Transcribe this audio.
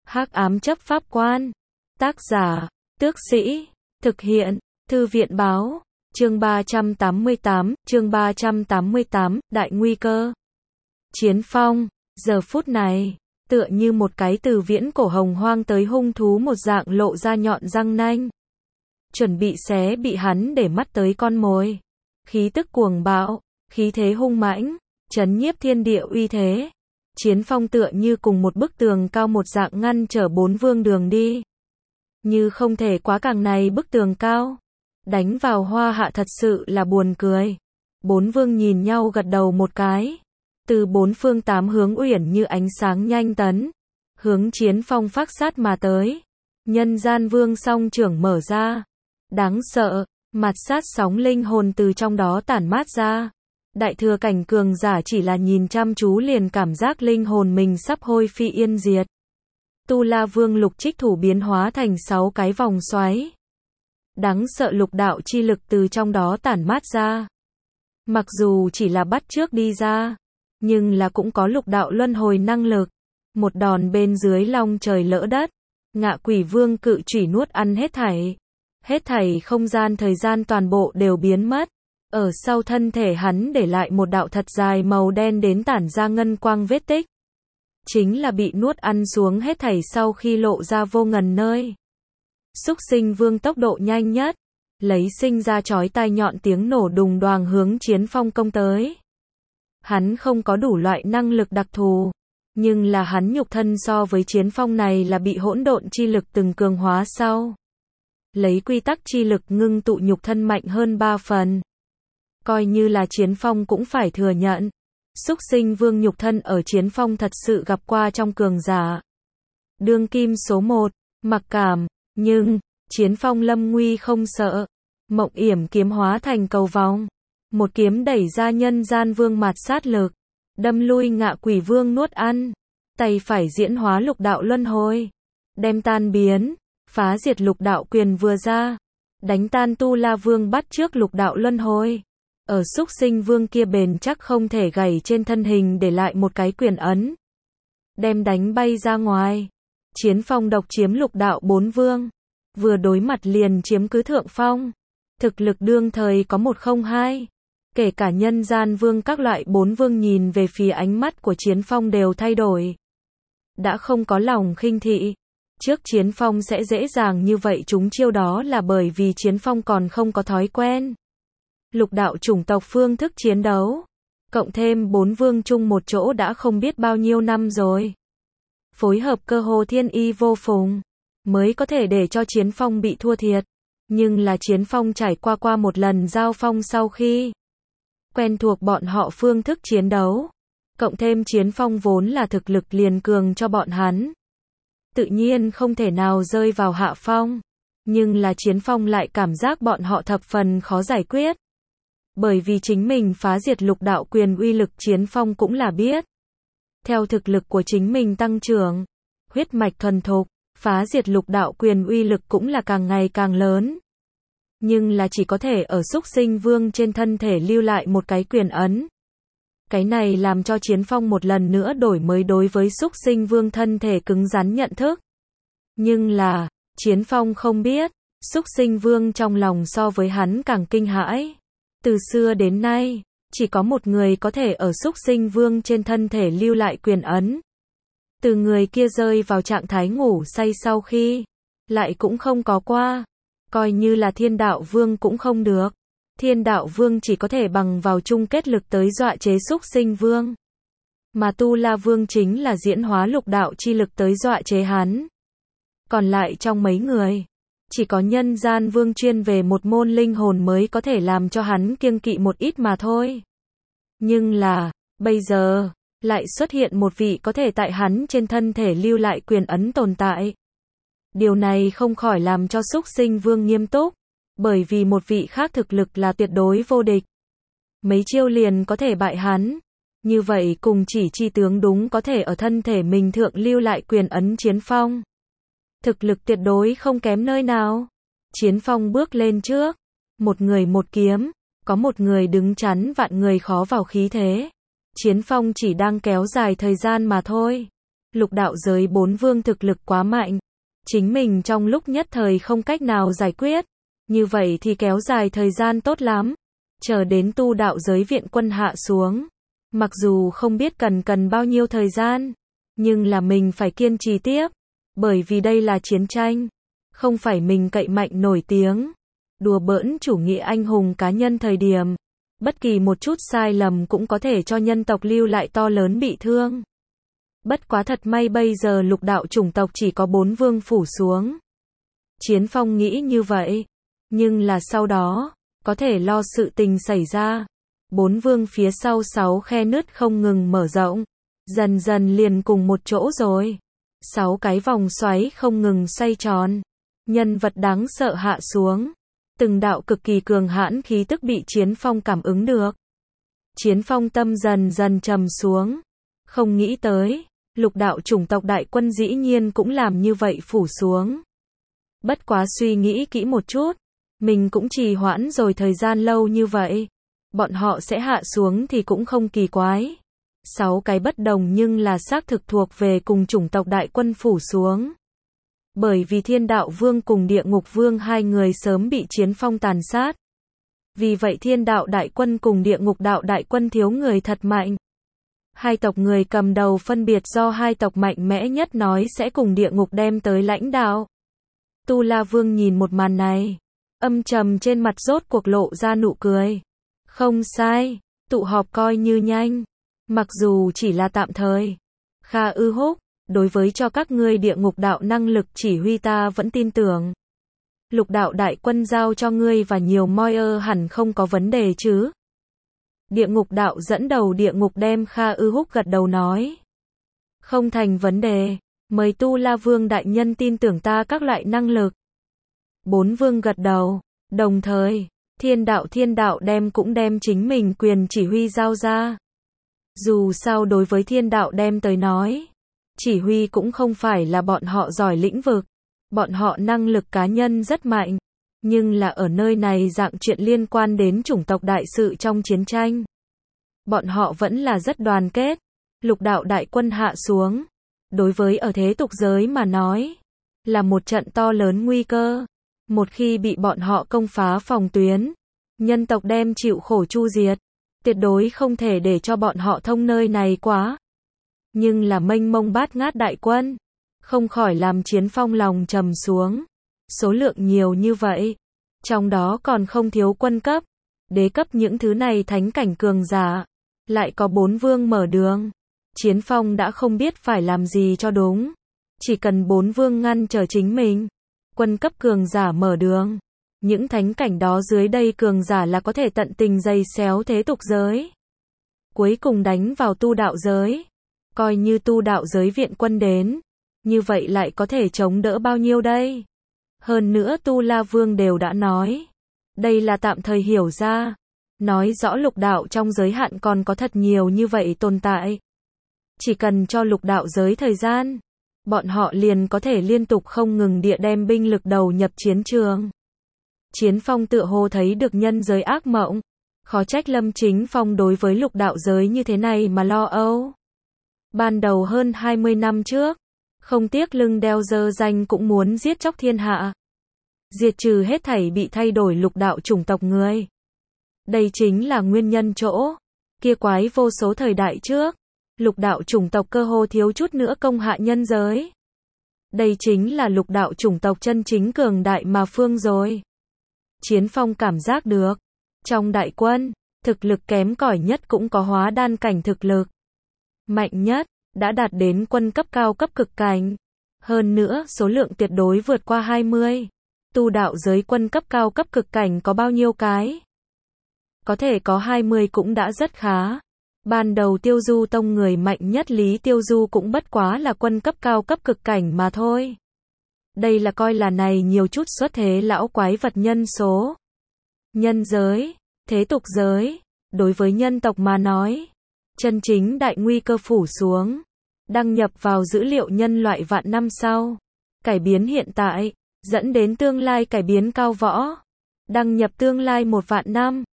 Hắc ám chấp pháp quan. Tác giả, Tước Sĩ. Thực hiện, Thư viện báo. Chương 388, Đại nguy cơ. Chiến Phong, giờ phút này, tựa như một cái từ viễn cổ hồng hoang tới hung thú một dạng lộ ra nhọn răng nanh. Chuẩn bị xé bị hắn để mắt tới con mồi. Khí tức cuồng bạo, khí thế hung mãnh, chấn nhiếp thiên địa uy thế. Chiến Phong tựa như cùng một bức tường cao một dạng ngăn trở bốn vương đường đi. Như không thể quá càng này bức tường cao. Đánh vào Hoa Hạ thật sự là buồn cười. Bốn vương nhìn nhau gật đầu một cái. Từ bốn phương tám hướng uyển như ánh sáng nhanh tấn. Hướng Chiến Phong phác sát mà tới. Nhân gian vương song trưởng mở ra. Đáng sợ, mặt sát sóng linh hồn từ trong đó tản mát ra. Đại thừa cảnh cường giả chỉ là nhìn chăm chú liền cảm giác linh hồn mình sắp hôi phi yên diệt. Tu La Vương lục trích thủ biến hóa thành 6 cái vòng xoáy. Đáng sợ lục đạo chi lực từ trong đó tản mát ra. Mặc dù chỉ là bắt chước đi ra, nhưng là cũng có lục đạo luân hồi năng lực. Một đòn bên dưới long trời lỡ đất. Ngạ Quỷ Vương cự chủy nuốt ăn hết thảy. Hết thảy không gian thời gian toàn bộ đều biến mất. Ở sau thân thể hắn để lại một đạo thật dài màu đen đến tản ra ngân quang vết tích. Chính là bị nuốt ăn xuống hết thảy sau khi lộ ra vô ngần nơi. Súc Sinh Vương tốc độ nhanh nhất, lấy sinh ra chói tai nhọn tiếng nổ đùng đoàng hướng Chiến Phong công tới. Hắn không có đủ loại năng lực đặc thù, nhưng là hắn nhục thân so với Chiến Phong này là bị hỗn độn chi lực từng cường hóa sau. Lấy quy tắc chi lực ngưng tụ nhục thân mạnh hơn 3 phần. Coi như là Chiến Phong cũng phải thừa nhận. Súc Sinh Vương nhục thân ở Chiến Phong thật sự gặp qua trong cường giả. Đương kim số 1, mặc cảm, nhưng, Chiến Phong lâm nguy không sợ. Mộng yểm kiếm hóa thành cầu vòng. Một kiếm đẩy ra nhân gian vương mạt sát lực. Đâm lui Ngạ Quỷ Vương nuốt ăn. Tay phải diễn hóa lục đạo luân hồi. Đem tan biến, phá diệt lục đạo quyền vừa ra. Đánh tan Tu La Vương bắt trước lục đạo luân hồi. Ở Súc Sinh Vương kia bền chắc không thể gãy trên thân hình để lại một cái quyền ấn. Đem đánh bay ra ngoài. Chiến Phong độc chiếm lục đạo 4 vương. Vừa đối mặt liền chiếm cứ thượng phong. Thực lực đương thời có 102. Kể cả nhân gian vương các loại 4 vương nhìn về phía ánh mắt của Chiến Phong đều thay đổi. Đã không có lòng khinh thị. Trước Chiến Phong sẽ dễ dàng như vậy chúng chiêu đó là bởi vì Chiến Phong còn không có thói quen. Lục đạo chủng tộc phương thức chiến đấu. Cộng thêm 4 vương chung một chỗ đã không biết bao nhiêu năm rồi. Phối hợp cơ hồ thiên y vô phùng. Mới có thể để cho Chiến Phong bị thua thiệt. Nhưng là Chiến Phong trải qua một lần giao phong sau khi quen thuộc bọn họ phương thức chiến đấu. Cộng thêm Chiến Phong vốn là thực lực liền cường cho bọn hắn. Tự nhiên không thể nào rơi vào hạ phong. Nhưng là Chiến Phong lại cảm giác bọn họ thập phần khó giải quyết. Bởi vì chính mình phá diệt lục đạo quyền uy lực Chiến Phong cũng là biết. Theo thực lực của chính mình tăng trưởng, huyết mạch thuần thục, phá diệt lục đạo quyền uy lực cũng là càng ngày càng lớn. Nhưng là chỉ có thể ở Súc Sinh Vương trên thân thể lưu lại một cái quyền ấn. Cái này làm cho Chiến Phong một lần nữa đổi mới đối với Súc Sinh Vương thân thể cứng rắn nhận thức. Nhưng là, Chiến Phong không biết, Súc Sinh Vương trong lòng so với hắn càng kinh hãi. Từ xưa đến nay, chỉ có một người có thể ở Súc Sinh Vương trên thân thể lưu lại quyền ấn. Từ người kia rơi vào trạng thái ngủ say sau khi, lại cũng không có qua. Coi như là Thiên Đạo Vương cũng không được. Thiên Đạo Vương chỉ có thể bằng vào chung kết lực tới dọa chế Súc Sinh Vương. Mà Tu La Vương chính là diễn hóa lục đạo chi lực tới dọa chế hắn. Còn lại trong mấy người, chỉ có nhân gian vương chuyên về một môn linh hồn mới có thể làm cho hắn kiêng kỵ một ít mà thôi. Nhưng là, bây giờ, lại xuất hiện một vị có thể tại hắn trên thân thể lưu lại quyền ấn tồn tại. Điều này không khỏi làm cho Súc Sinh Vương nghiêm túc, bởi vì một vị khác thực lực là tuyệt đối vô địch. Mấy chiêu liền có thể bại hắn. Như vậy cùng chỉ chi tướng đúng có thể ở thân thể mình thượng lưu lại quyền ấn Chiến Phong. Thực lực tuyệt đối không kém nơi nào. Chiến Phong bước lên trước. Một người một kiếm. Có một người đứng chắn vạn người khó vào khí thế. Chiến Phong chỉ đang kéo dài thời gian mà thôi. Lục đạo giới 4 vương thực lực quá mạnh. Chính mình trong lúc nhất thời không cách nào giải quyết. Như vậy thì kéo dài thời gian tốt lắm. Chờ đến tu đạo giới viện quân hạ xuống. Mặc dù không biết cần bao nhiêu thời gian. Nhưng là mình phải kiên trì tiếp. Bởi vì đây là chiến tranh. Không phải mình cậy mạnh nổi tiếng. Đùa bỡn chủ nghĩa anh hùng cá nhân thời điểm. Bất kỳ một chút sai lầm cũng có thể cho nhân tộc lưu lại to lớn bị thương. Bất quá thật may bây giờ lục đạo chủng tộc chỉ có 4 vương phủ xuống. Chiến Phong nghĩ như vậy. Nhưng là sau đó, có thể lo sự tình xảy ra. 4 vương phía sau 6 khe nứt không ngừng mở rộng. Dần dần liền cùng một chỗ rồi. 6 cái vòng xoáy không ngừng xoay tròn. Nhân vật đáng sợ hạ xuống. Từng đạo cực kỳ cường hãn khí tức bị Chiến Phong cảm ứng được. Chiến Phong tâm dần dần trầm xuống. Không nghĩ tới, lục đạo chủng tộc đại quân dĩ nhiên cũng làm như vậy phủ xuống. Bất quá suy nghĩ kỹ một chút, mình cũng trì hoãn rồi thời gian lâu như vậy. Bọn họ sẽ hạ xuống thì cũng không kỳ quái. 6 cái bất đồng nhưng là xác thực thuộc về cùng chủng tộc đại quân phủ xuống. Bởi vì Thiên Đạo Vương cùng Địa Ngục Vương hai người sớm bị Chiến Phong tàn sát. Vì vậy Thiên Đạo Đại Quân cùng Địa Ngục Đạo Đại Quân thiếu người thật mạnh. Hai tộc người cầm đầu phân biệt do hai tộc mạnh mẽ nhất nói sẽ cùng Địa Ngục đem tới lãnh đạo. Tu La Vương nhìn một màn này, âm trầm trên mặt rốt cuộc lộ ra nụ cười. Không sai, tụ họp coi như nhanh. Mặc dù chỉ là tạm thời. Kha Ư Húc, đối với cho các ngươi Địa Ngục đạo năng lực chỉ huy ta vẫn tin tưởng. Lục đạo đại quân giao cho ngươi và nhiều moi hẳn không có vấn đề chứ. Địa Ngục đạo dẫn đầu Địa Ngục đem Kha Ư Húc gật đầu nói. Không thành vấn đề, mời Tu La Vương đại nhân tin tưởng ta các loại năng lực. 4 vương gật đầu, đồng thời, Thiên đạo cũng đem chính mình quyền chỉ huy giao ra. Dù sao đối với Thiên đạo đem tới nói, chỉ huy cũng không phải là bọn họ giỏi lĩnh vực, bọn họ năng lực cá nhân rất mạnh, nhưng là ở nơi này dạng chuyện liên quan đến chủng tộc đại sự trong chiến tranh. Bọn họ vẫn là rất đoàn kết, lục đạo đại quân hạ xuống, đối với ở thế tục giới mà nói, là một trận to lớn nguy cơ. Một khi bị bọn họ công phá phòng tuyến, nhân tộc đem chịu khổ chu diệt, tuyệt đối không thể để cho bọn họ thông nơi này quá. Nhưng là mênh mông bát ngát đại quân, không khỏi làm Chiến Phong lòng trầm xuống. Số lượng nhiều như vậy, trong đó còn không thiếu quân cấp, đế cấp những thứ này thánh cảnh cường giả, lại có 4 vương mở đường. Chiến Phong đã không biết phải làm gì cho đúng, chỉ cần 4 vương ngăn trở chính mình, quân cấp cường giả mở đường, những thánh cảnh đó dưới đây cường giả là có thể tận tình giày xéo thế tục giới. Cuối cùng đánh vào tu đạo giới, coi như tu đạo giới viện quân đến, như vậy lại có thể chống đỡ bao nhiêu đây? Hơn nữa Tu La Vương đều đã nói, đây là tạm thời hiểu ra, nói rõ lục đạo trong giới hạn còn có thật nhiều như vậy tồn tại. Chỉ cần cho lục đạo giới thời gian, bọn họ liền có thể liên tục không ngừng địa đem binh lực đầu nhập chiến trường. Chiến Phong tựa hồ thấy được nhân giới ác mộng, khó trách Lâm Chính Phong đối với lục đạo giới như thế này mà lo âu. Ban đầu hơn 20 năm trước, không tiếc lưng đeo dơ danh cũng muốn giết chóc thiên hạ, diệt trừ hết thảy bị thay đổi lục đạo chủng tộc người. Đây chính là nguyên nhân chỗ kia quái vô số thời đại trước, lục đạo chủng tộc cơ hồ thiếu chút nữa công hạ nhân giới. Đây chính là lục đạo chủng tộc chân chính cường đại mà phương rồi. Chiến Phong cảm giác được, trong đại quân, thực lực kém cỏi nhất cũng có hóa đan cảnh thực lực. Mạnh nhất, đã đạt đến quân cấp cao cấp cực cảnh. Hơn nữa, số lượng tuyệt đối vượt qua 20. Tu đạo giới quân cấp cao cấp cực cảnh có bao nhiêu cái? Có thể có 20 cũng đã rất khá. Ban đầu Tiêu Du Tông người mạnh nhất Lý Tiêu Du cũng bất quá là quân cấp cao cấp cực cảnh mà thôi. Đây là coi là này nhiều chút xuất thế lão quái vật nhân số. Nhân giới, thế tục giới, đối với nhân tộc mà nói, chân chính đại nguy cơ phủ xuống, đăng nhập vào dữ liệu nhân loại vạn năm sau, cải biến hiện tại, dẫn đến tương lai cải biến cao võ, đăng nhập tương lai 1 vạn năm,